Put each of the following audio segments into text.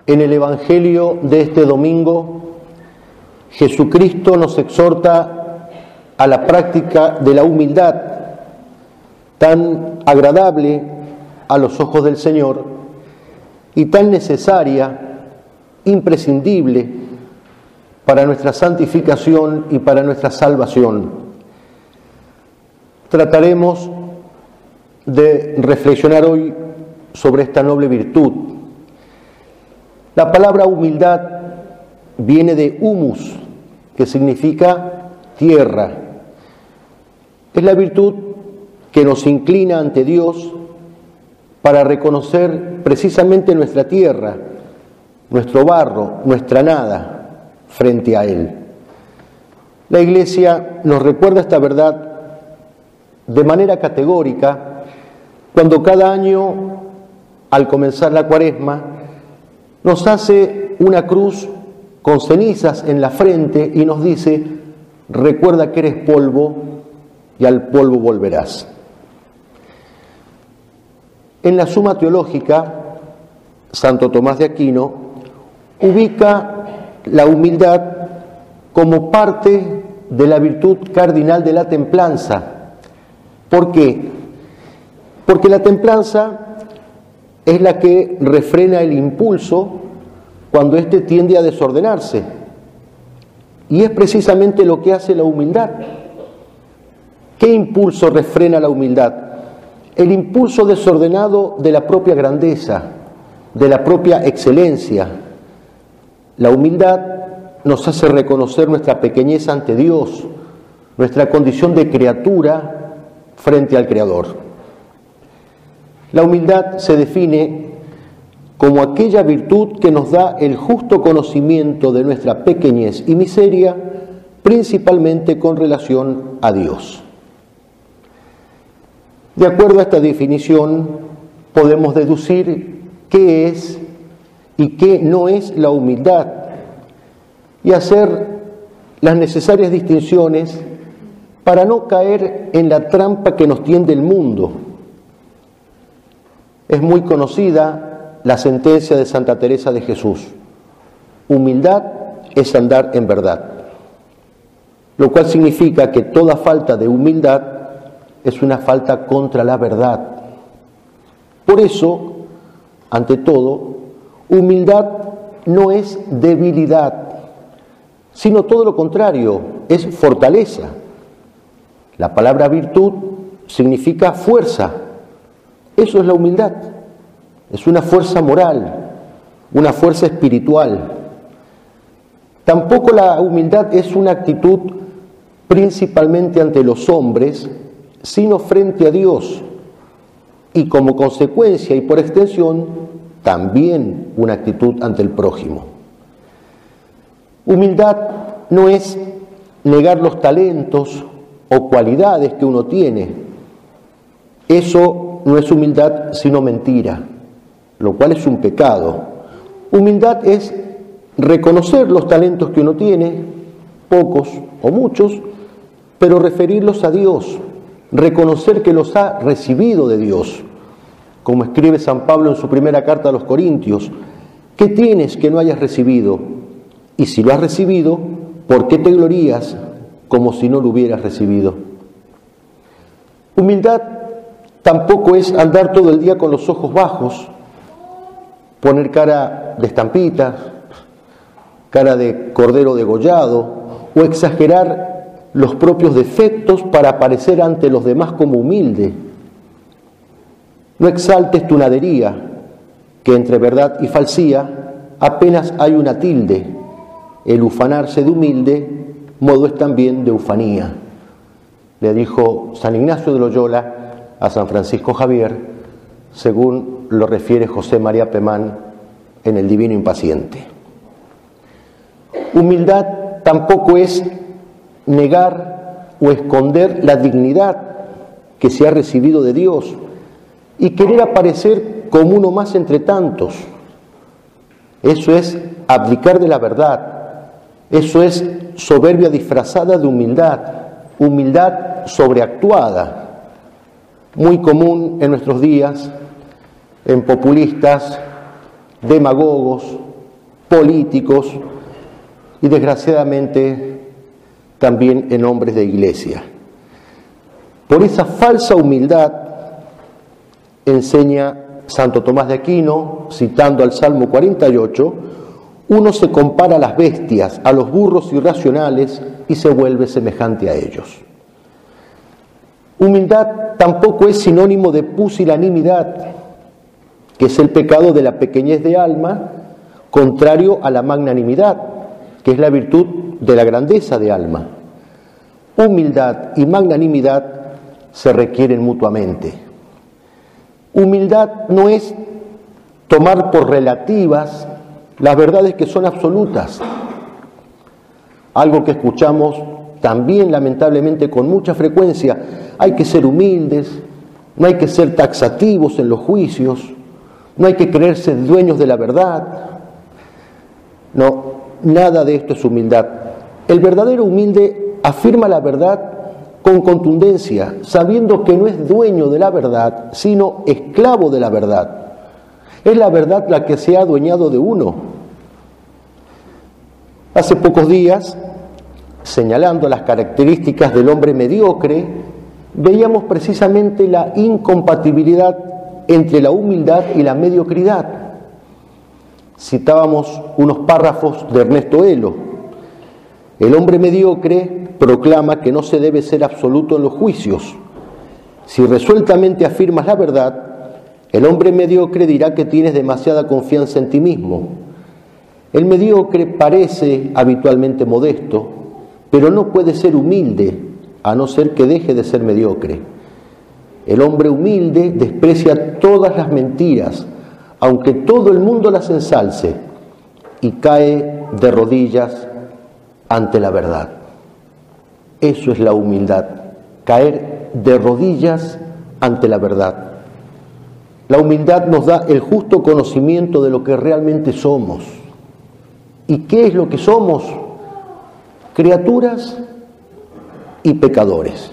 En el Evangelio de este domingo, Jesucristo nos exhorta a la práctica de la humildad, tan agradable a los ojos del Señor y tan necesaria, imprescindible para nuestra santificación y para nuestra salvación. Trataremos de reflexionar hoy sobre esta noble virtud. La palabra humildad viene de humus, que significa tierra. Es la virtud que nos inclina ante Dios para reconocer precisamente nuestra tierra, nuestro barro, nuestra nada frente a Él. La Iglesia nos recuerda esta verdad de manera categórica cuando cada año, al comenzar la Cuaresma, nos hace una cruz con cenizas en la frente y nos dice: recuerda que eres polvo y al polvo volverás. En la Suma Teológica, Santo Tomás de Aquino ubica la humildad como parte de la virtud cardinal de la templanza. ¿Por qué? Porque la templanza es la que refrena el impulso cuando éste tiende a desordenarse. Y es precisamente lo que hace la humildad. ¿Qué impulso refrena la humildad? El impulso desordenado de la propia grandeza, de la propia excelencia. La humildad nos hace reconocer nuestra pequeñez ante Dios, nuestra condición de criatura frente al Creador. La humildad se define como aquella virtud que nos da el justo conocimiento de nuestra pequeñez y miseria, principalmente con relación a Dios. De acuerdo a esta definición, podemos deducir qué es y qué no es la humildad y hacer las necesarias distinciones para no caer en la trampa que nos tiende el mundo. Es muy conocida la sentencia de Santa Teresa de Jesús: humildad es andar en verdad, lo cual significa que toda falta de humildad es una falta contra la verdad. Por eso, ante todo, humildad no es debilidad, sino todo lo contrario, es fortaleza. La palabra virtud significa fuerza. Eso es la humildad. Es una fuerza moral, una fuerza espiritual. Tampoco la humildad es una actitud principalmente ante los hombres, sino frente a Dios. Y como consecuencia y por extensión, también una actitud ante el prójimo. Humildad no es negar los talentos o cualidades que uno tiene. Eso no es humildad sino mentira, lo cual es un pecado. Humildad es reconocer los talentos que uno tiene, pocos o muchos, pero referirlos a Dios, reconocer que los ha recibido de Dios. Como escribe San Pablo en su primera carta a los Corintios: ¿qué tienes que no hayas recibido? Y si lo has recibido, ¿por qué te glorías como si no lo hubieras recibido? Humildad tampoco es andar todo el día con los ojos bajos, poner cara de estampita, cara de cordero degollado, o exagerar los propios defectos para parecer ante los demás como humilde. No exaltes tu nadería, que entre verdad y falsía apenas hay una tilde. El ufanarse de humilde, modo es también de ufanía. Le dijo San Ignacio de Loyola a San Francisco Javier, según lo refiere José María Pemán en el Divino Impaciente. Humildad tampoco es negar o esconder la dignidad que se ha recibido de Dios y querer aparecer como uno más entre tantos. Eso es abdicar de la verdad. Eso es soberbia disfrazada de humildad, humildad sobreactuada, muy común en nuestros días, en populistas, demagogos, políticos y desgraciadamente también en hombres de iglesia. Por esa falsa humildad enseña Santo Tomás de Aquino, citando al Salmo 48, uno se compara a las bestias, a los burros irracionales y se vuelve semejante a ellos. Humildad tampoco es sinónimo de pusilanimidad, que es el pecado de la pequeñez de alma, contrario a la magnanimidad, que es la virtud de la grandeza de alma. Humildad y magnanimidad se requieren mutuamente. Humildad no es tomar por relativas las verdades que son absolutas, algo que escuchamos también lamentablemente con mucha frecuencia. Hay que ser humildes, no hay que ser taxativos en los juicios, no hay que creerse dueños de la verdad. No, nada de esto es humildad. El verdadero humilde afirma la verdad con contundencia, sabiendo que no es dueño de la verdad, sino esclavo de la verdad. Es la verdad la que se ha adueñado de uno. Hace pocos días, señalando las características del hombre mediocre, veíamos precisamente la incompatibilidad entre la humildad y la mediocridad. Citábamos unos párrafos de Ernesto Elo. El hombre mediocre proclama que no se debe ser absoluto en los juicios. Si resueltamente afirmas la verdad, el hombre mediocre dirá que tienes demasiada confianza en ti mismo. El mediocre parece habitualmente modesto, pero no puede ser humilde, a no ser que deje de ser mediocre. El hombre humilde desprecia todas las mentiras, aunque todo el mundo las ensalce, y cae de rodillas ante la verdad. Eso es la humildad, caer de rodillas ante la verdad. La humildad nos da el justo conocimiento de lo que realmente somos. ¿Y qué es lo que somos? Criaturas y pecadores.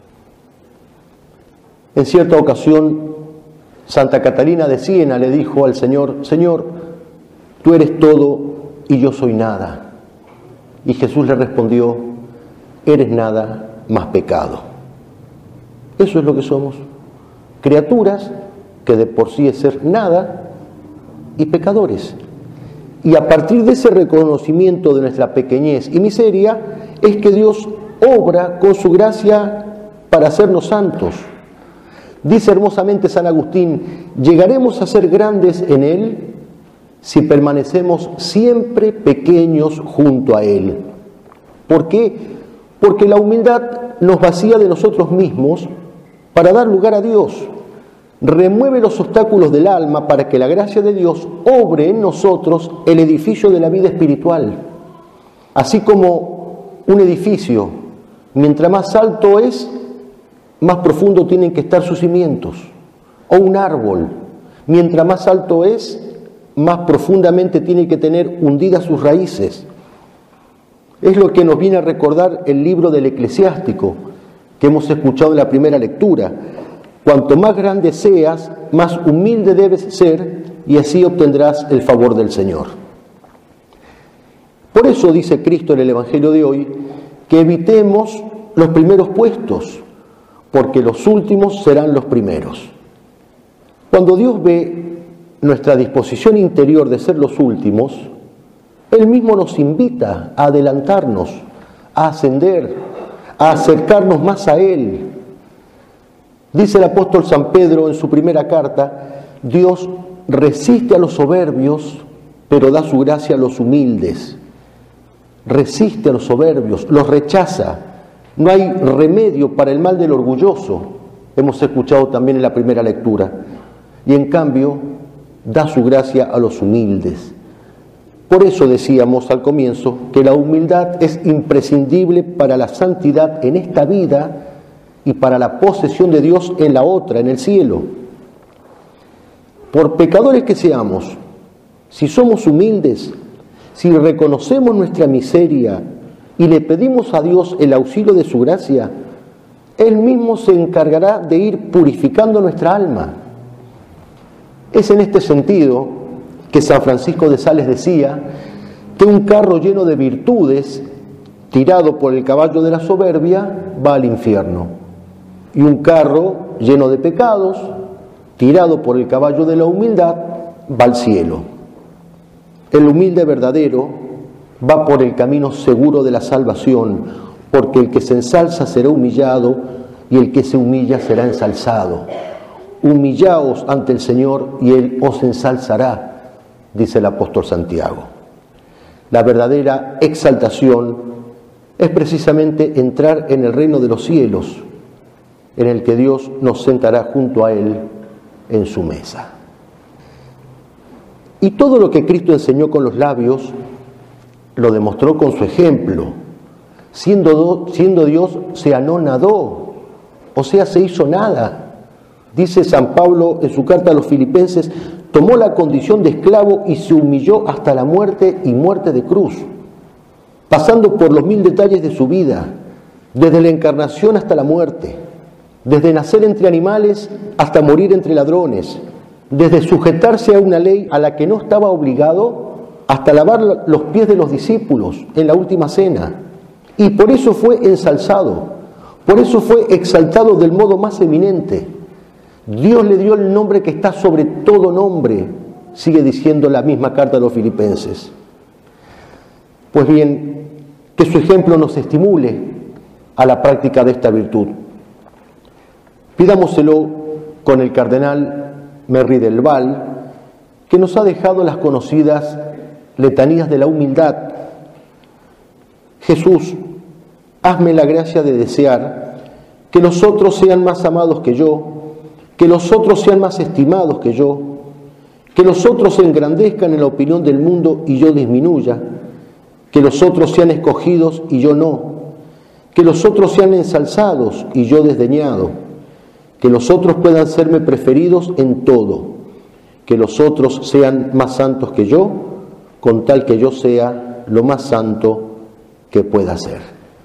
En cierta ocasión, Santa Catalina de Siena le dijo al Señor: Señor, tú eres todo y yo soy nada. Y Jesús le respondió: eres nada más pecado. Eso es lo que somos, criaturas que de por sí es ser nada y pecadores. Y a partir de ese reconocimiento de nuestra pequeñez y miseria es que Dios obra con su gracia para hacernos santos. Dice hermosamente San Agustín: llegaremos a ser grandes en Él si permanecemos siempre pequeños junto a Él. ¿Por qué? Porque la humildad nos vacía de nosotros mismos para dar lugar a Dios. Remueve los obstáculos del alma para que la gracia de Dios obre en nosotros el edificio de la vida espiritual. Así como un edificio, mientras más alto es, más profundo tienen que estar sus cimientos. O un árbol, mientras más alto es, más profundamente tiene que tener hundidas sus raíces. Es lo que nos viene a recordar el libro del Eclesiástico, que hemos escuchado en la primera lectura. Cuanto más grande seas, más humilde debes ser, y así obtendrás el favor del Señor. Por eso dice Cristo en el Evangelio de hoy que evitemos los primeros puestos, porque los últimos serán los primeros. Cuando Dios ve nuestra disposición interior de ser los últimos, Él mismo nos invita a adelantarnos, a ascender, a acercarnos más a Él. Dice el apóstol San Pedro en su primera carta: Dios resiste a los soberbios, pero da su gracia a los humildes. Resiste a los soberbios, los rechaza. No hay remedio para el mal del orgulloso, hemos escuchado también en la primera lectura. Y en cambio, da su gracia a los humildes. Por eso decíamos al comienzo que la humildad es imprescindible para la santidad en esta vida y para la posesión de Dios en la otra, en el cielo. Por pecadores que seamos, si somos humildes, si reconocemos nuestra miseria y le pedimos a Dios el auxilio de su gracia, Él mismo se encargará de ir purificando nuestra alma. Es en este sentido que San Francisco de Sales decía que un carro lleno de virtudes, tirado por el caballo de la soberbia, va al infierno, y un carro lleno de pecados, tirado por el caballo de la humildad, va al cielo. El humilde verdadero va por el camino seguro de la salvación, porque el que se ensalza será humillado y el que se humilla será ensalzado. Humillaos ante el Señor y Él os ensalzará, dice el apóstol Santiago. La verdadera exaltación es precisamente entrar en el reino de los cielos, en el que Dios nos sentará junto a Él en su mesa. Y todo lo que Cristo enseñó con los labios, lo demostró con su ejemplo. Siendo Dios, se anonadó, o sea, se hizo nada. Dice San Pablo en su carta a los Filipenses, tomó la condición de esclavo y se humilló hasta la muerte y muerte de cruz, pasando por los 1000 detalles de su vida, desde la encarnación hasta la muerte, desde nacer entre animales hasta morir entre ladrones, desde sujetarse a una ley a la que no estaba obligado hasta lavar los pies de los discípulos en la última cena. Y por eso fue ensalzado, por eso fue exaltado del modo más eminente. Dios le dio el nombre que está sobre todo nombre, sigue diciendo la misma carta a los Filipenses. Pues bien, que su ejemplo nos estimule a la práctica de esta virtud. Pidámoselo con el cardenal Merry del Val, que nos ha dejado las conocidas letanías de la humildad. Jesús, hazme la gracia de desear que los otros sean más amados que yo, que los otros sean más estimados que yo, que los otros se engrandezcan en la opinión del mundo y yo disminuya, que los otros sean escogidos y yo no, que los otros sean ensalzados y yo desdeñado, que los otros puedan serme preferidos en todo, que los otros sean más santos que yo, con tal que yo sea lo más santo que pueda ser.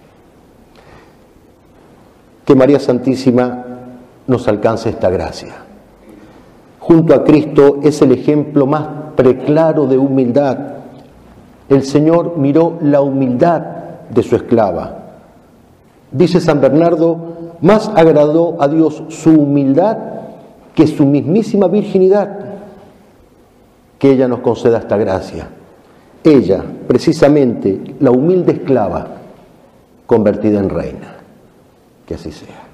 Que María Santísima nos alcance esta gracia. Junto a Cristo es el ejemplo más preclaro de humildad. El Señor miró la humildad de su esclava. Dice San Bernardo, más agradó a Dios su humildad que su mismísima virginidad. Que ella nos conceda esta gracia. Ella, precisamente, la humilde esclava, convertida en reina. Que así sea.